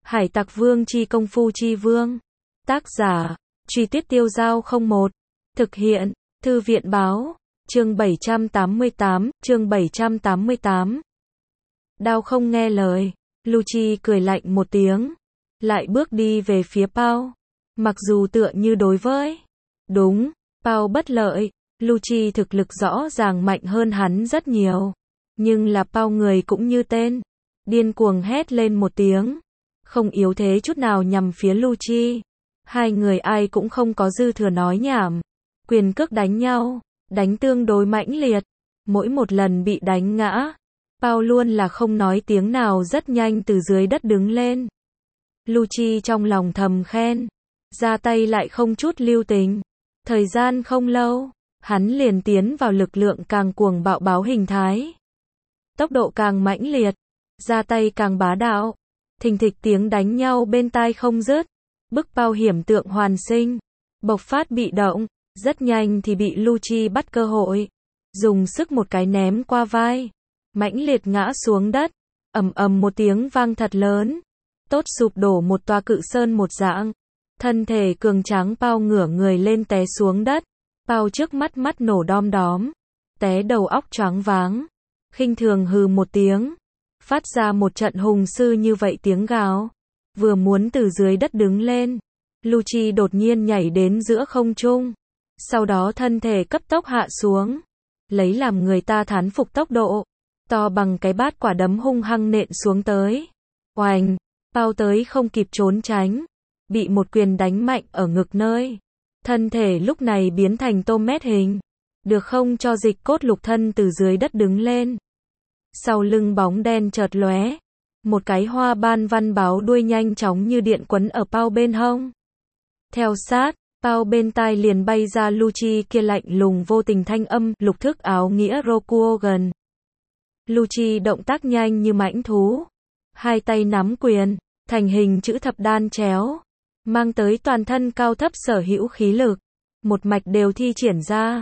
Hải Tặc Vương chi công phu chi vương. Tác giả, Truy Tuyết Tiêu Dao 01. Thực hiện, Thư viện báo, chương 788. Đao không nghe lời, Lucci cười lạnh một tiếng, lại bước đi về phía Pao. Mặc dù tựa như đối với, đúng, Pao bất lợi, Lucci thực lực rõ ràng mạnh hơn hắn rất nhiều. Nhưng là Pao người cũng như tên, điên cuồng hét lên một tiếng, không yếu thế chút nào nhằm phía Lucci. Hai người ai cũng không có dư thừa nói nhảm, quyền cước đánh nhau, đánh tương đối mãnh liệt. Mỗi một lần bị đánh ngã, Pao luôn là không nói tiếng nào rất nhanh từ dưới đất đứng lên. Lucci trong lòng thầm khen, ra tay lại không chút lưu tình. Thời gian không lâu, hắn liền tiến vào lực lượng càng cuồng bạo báo hình thái. Tốc độ càng mãnh liệt, ra tay càng bá đạo. Thình thịch tiếng đánh nhau bên tai không dứt, bức Pao hiểm tượng hoàn sinh, bộc phát bị động, rất nhanh thì bị Lucci bắt cơ hội, dùng sức một cái ném qua vai, mãnh liệt ngã xuống đất, ầm ầm một tiếng vang thật lớn, tốt sụp đổ một tòa cự sơn một dạng. Thân thể cường tráng Pao ngửa người lên té xuống đất, Pao trước mắt nổ đom đóm, té đầu óc choáng váng, khinh thường hừ một tiếng, phát ra một trận hùng sư như vậy tiếng gào. Vừa muốn từ dưới đất đứng lên, Lucci đột nhiên nhảy đến giữa không trung, sau đó thân thể cấp tốc hạ xuống, lấy làm người ta thán phục tốc độ, to bằng cái bát quả đấm hung hăng nện xuống tới. Oành, Pao tới không kịp trốn tránh, bị một quyền đánh mạnh ở ngực nơi. Thân thể lúc này biến thành tôm mét hình, được không cho dịch cốt lục thân từ dưới đất đứng lên. Sau lưng bóng đen chợt lóe, một cái hoa ban văn báo đuôi nhanh chóng như điện quấn ở Pao bên hông. Theo sát, Pao bên tai liền bay ra Lucci kia lạnh lùng vô tình thanh âm, lục thức áo nghĩa Rokugan. Lucci động tác nhanh như mãnh thú, hai tay nắm quyền, thành hình chữ thập đan chéo, mang tới toàn thân cao thấp sở hữu khí lực, một mạch đều thi triển ra.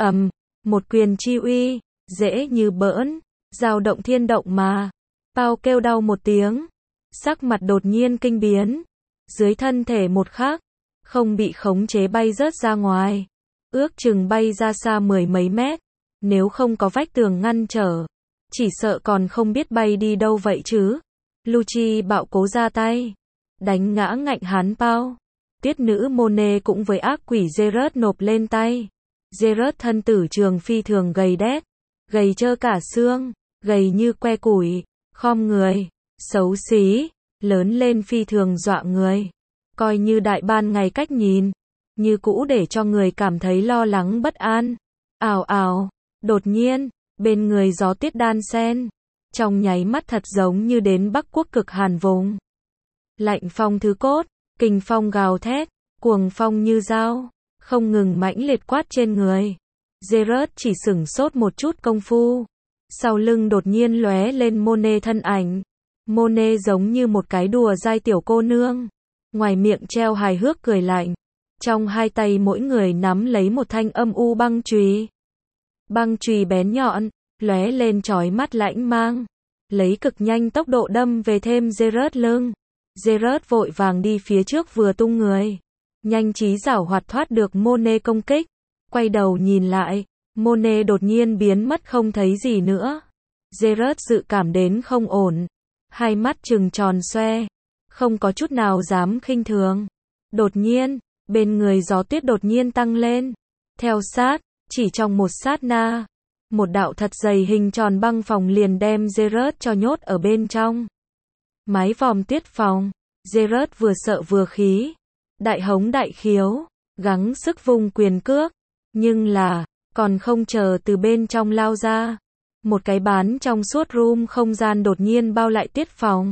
Một quyền chi uy, dễ như bỡn, dao động thiên động mà. Pao kêu đau một tiếng, sắc mặt đột nhiên kinh biến, dưới thân thể một khắc, không bị khống chế bay rớt ra ngoài, ước chừng bay ra xa mười mấy mét, nếu không có vách tường ngăn trở, chỉ sợ còn không biết bay đi đâu vậy chứ. Lucci bạo cố ra tay, đánh ngã ngạnh hắn Pao. Tiết nữ Monet cũng với ác quỷ Gerard nộp lên tay. Gerard thân tử trường phi thường gầy đét, gầy trơ cả xương, gầy như que củi, khom người, xấu xí, lớn lên phi thường dọa người. Coi như đại ban ngày cách nhìn, như cũ để cho người cảm thấy lo lắng bất an. Ào ào, đột nhiên, bên người gió tuyết đan xen, trong nháy mắt thật giống như đến Bắc Quốc cực hàn vùng. Lạnh phong thứ cốt, kình phong gào thét, cuồng phong như dao, không ngừng mãnh liệt quát trên người. Gerard chỉ sửng sốt một chút công phu, sau lưng đột nhiên lóe lên Monet thân ảnh. Monet giống như một cái đùa dai tiểu cô nương, ngoài miệng treo hài hước cười lạnh, trong hai tay mỗi người nắm lấy một thanh âm u băng chùy. Băng chùy bén nhọn, lóe lên chói mắt lãnh mang, lấy cực nhanh tốc độ đâm về thêm Gerard lưng. Gerard vội vàng đi phía trước vừa tung người, nhanh trí giảo hoạt thoát được Monet công kích. Quay đầu nhìn lại, Monet đột nhiên biến mất không thấy gì nữa. Gerard dự cảm đến không ổn, hai mắt trừng tròn xoe, không có chút nào dám khinh thường. Đột nhiên, bên người gió tuyết đột nhiên tăng lên, theo sát, chỉ trong một sát na, một đạo thật dày hình tròn băng phòng liền đem Gerard cho nhốt ở bên trong. Mái vòm tuyết phòng, Gerard vừa sợ vừa khí, đại hống đại khiếu, gắng sức vung quyền cước, nhưng là, còn không chờ từ bên trong lao ra, một cái bán trong suốt room không gian đột nhiên bao lại tuyết phòng.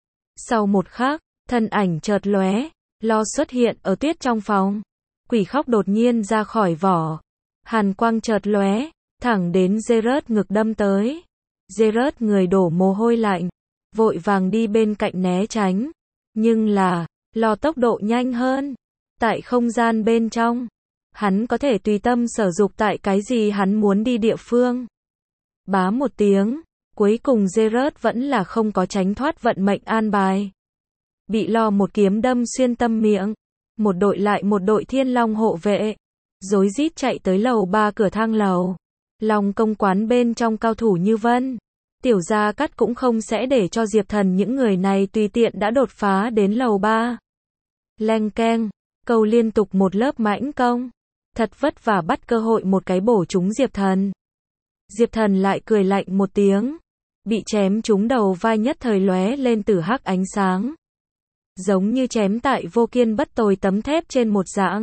Sau một khắc, thân ảnh chợt lóe, lo xuất hiện ở tuyết trong phòng. Quỷ khóc đột nhiên ra khỏi vỏ, hàn quang chợt lóe, thẳng đến Gerard ngực đâm tới. Gerard người đổ mồ hôi lạnh, vội vàng đi bên cạnh né tránh, nhưng là, lo tốc độ nhanh hơn. Tại không gian bên trong, hắn có thể tùy tâm sở dục tại cái gì hắn muốn đi địa phương. Bá một tiếng, cuối cùng Gerard vẫn là không có tránh thoát vận mệnh an bài. bị lo một kiếm đâm xuyên tâm miệng. Một đội lại một đội thiên long hộ vệ, rối rít chạy tới lầu 3 cửa thang lầu. Long công quán bên trong cao thủ như vân. Tiểu Gia Cát cũng không sẽ để cho Diệp Thần những người này tùy tiện đã đột phá đến lầu 3. Leng keng, câu liên tục một lớp mãnh công. Thật vất vả bắt cơ hội một cái bổ trúng Diệp Thần. Diệp Thần lại cười lạnh một tiếng. Bị chém trúng đầu vai nhất thời lóe lên tử hắc ánh sáng. Giống như chém tại vô kiên bất tồi tấm thép trên một dạng.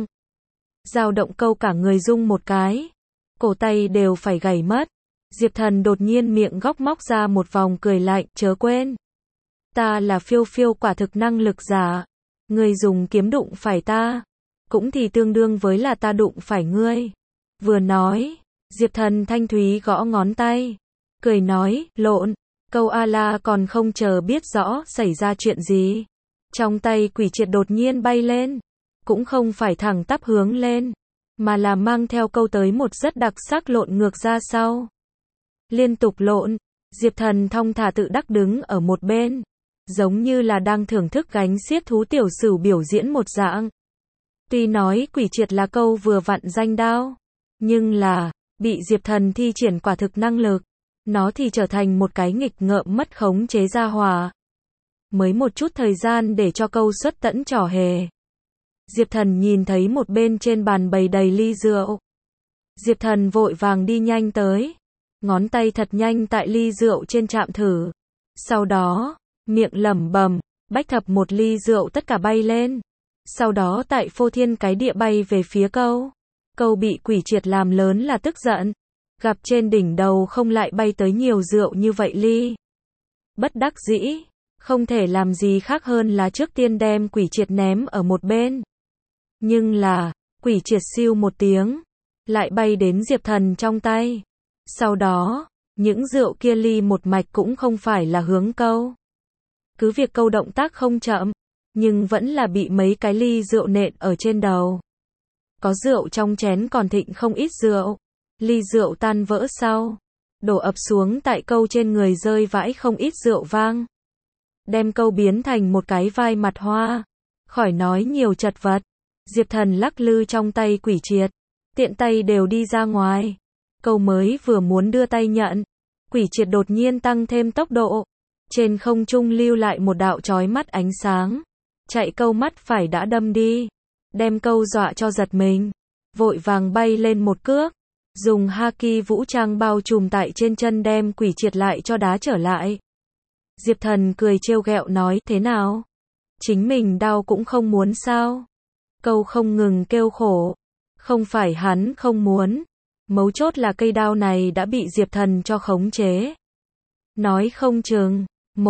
Dao động câu cả người rung một cái. Cổ tay đều phải gãy mất. Diệp Thần đột nhiên miệng góc móc ra một vòng cười lạnh, chớ quên. Ta là phiêu phiêu quả thực năng lực giả. Ngươi dùng kiếm đụng phải ta. Cũng thì tương đương với là ta đụng phải ngươi. Vừa nói, Diệp Thần thanh thúy gõ ngón tay. Cười nói, lộn. Câu A-la còn không chờ biết rõ xảy ra chuyện gì. Trong tay quỷ triệt đột nhiên bay lên. Cũng không phải thẳng tắp hướng lên. Mà là mang theo câu tới một rất đặc sắc lộn ngược ra sau. Liên tục lộn. Diệp Thần thong thả tự đắc đứng ở một bên. Giống như là đang thưởng thức gánh xiết thú tiểu sửu biểu diễn một dạng. Tuy nói quỷ triệt là câu vừa vặn danh đao. Nhưng là, bị Diệp Thần thi triển quả thực năng lực. Nó thì trở thành một cái nghịch ngợm mất khống chế ra hỏa. Mới một chút thời gian để cho câu xuất tẫn trò hề. Diệp Thần nhìn thấy một bên trên bàn bày đầy ly rượu. Diệp Thần vội vàng đi nhanh tới. Ngón tay thật nhanh tại ly rượu trên chạm thử. Sau đó, miệng lẩm bẩm, bách thập một ly rượu tất cả bay lên. Sau đó tại phô thiên cái địa bay về phía câu. Câu bị quỷ triệt làm lớn là tức giận. Gặp trên đỉnh đầu không lại bay tới nhiều rượu như vậy ly. Bất đắc dĩ, không thể làm gì khác hơn là trước tiên đem quỷ triệt ném ở một bên. Nhưng là, quỷ triệt siêu một tiếng, lại bay đến Diệp Thần trong tay. Sau đó, những rượu kia ly một mạch cũng không phải là hướng câu. Cứ việc câu động tác không chậm, nhưng vẫn là bị mấy cái ly rượu nện ở trên đầu. Có rượu trong chén còn thịnh không ít rượu. Ly rượu tan vỡ sau, đổ ập xuống tại câu trên người rơi vãi không ít rượu vang. Đem câu biến thành một cái vai mặt hoa. Khỏi nói nhiều chật vật. Diệp Thần lắc lư trong tay quỷ triệt. Tiện tay đều đi ra ngoài. Câu mới vừa muốn đưa tay nhận. Quỷ triệt đột nhiên tăng thêm tốc độ. Trên không trung lưu lại một đạo chói mắt ánh sáng. Chạy câu mắt phải đã đâm đi. Đem câu dọa cho giật mình. Vội vàng bay lên một cước. Dùng haki vũ trang bao trùm tại trên chân đem quỷ triệt lại cho đá trở lại. Diệp Thần cười trêu ghẹo nói, thế nào? Chính mình đau cũng không muốn sao? Câu không ngừng kêu khổ. Không phải hắn không muốn. Mấu chốt là cây đao này đã bị Diệp Thần cho khống chế. Nói không chừng.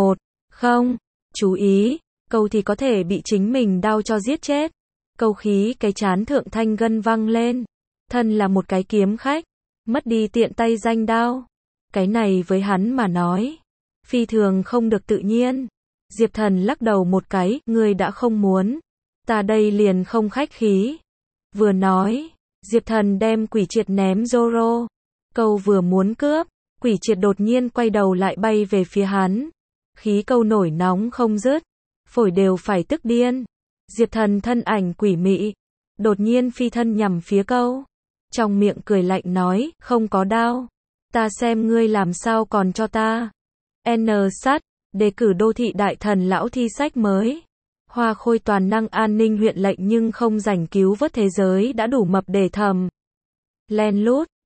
Không. Chú ý. Câu thì có thể bị chính mình đao cho giết chết. Câu khí cái chán thượng thanh gân văng lên. Thân là một cái kiếm khách. Mất đi tiện tay danh đao. Cái này với hắn mà nói. Phi thường không được tự nhiên. Diệp Thần lắc đầu một cái. Ngươi đã không muốn. Ta đây liền không khách khí. Vừa nói. Diệp Thần đem quỷ triệt ném Zoro. Câu vừa muốn cướp. Quỷ triệt đột nhiên quay đầu lại bay về phía hắn. Khí câu nổi nóng không dứt. Phổi đều phải tức điên. Diệp Thần thân ảnh quỷ mị. Đột nhiên phi thân nhằm phía câu. Trong miệng cười lạnh nói, không có đao. Ta xem ngươi làm sao còn cho ta. N-sat, đề cử đô thị đại thần lão thi sách mới. Hoa khôi toàn năng an ninh huyện lệnh nhưng không rảnh cứu vớt thế giới đã đủ mập để thầm. Len lút.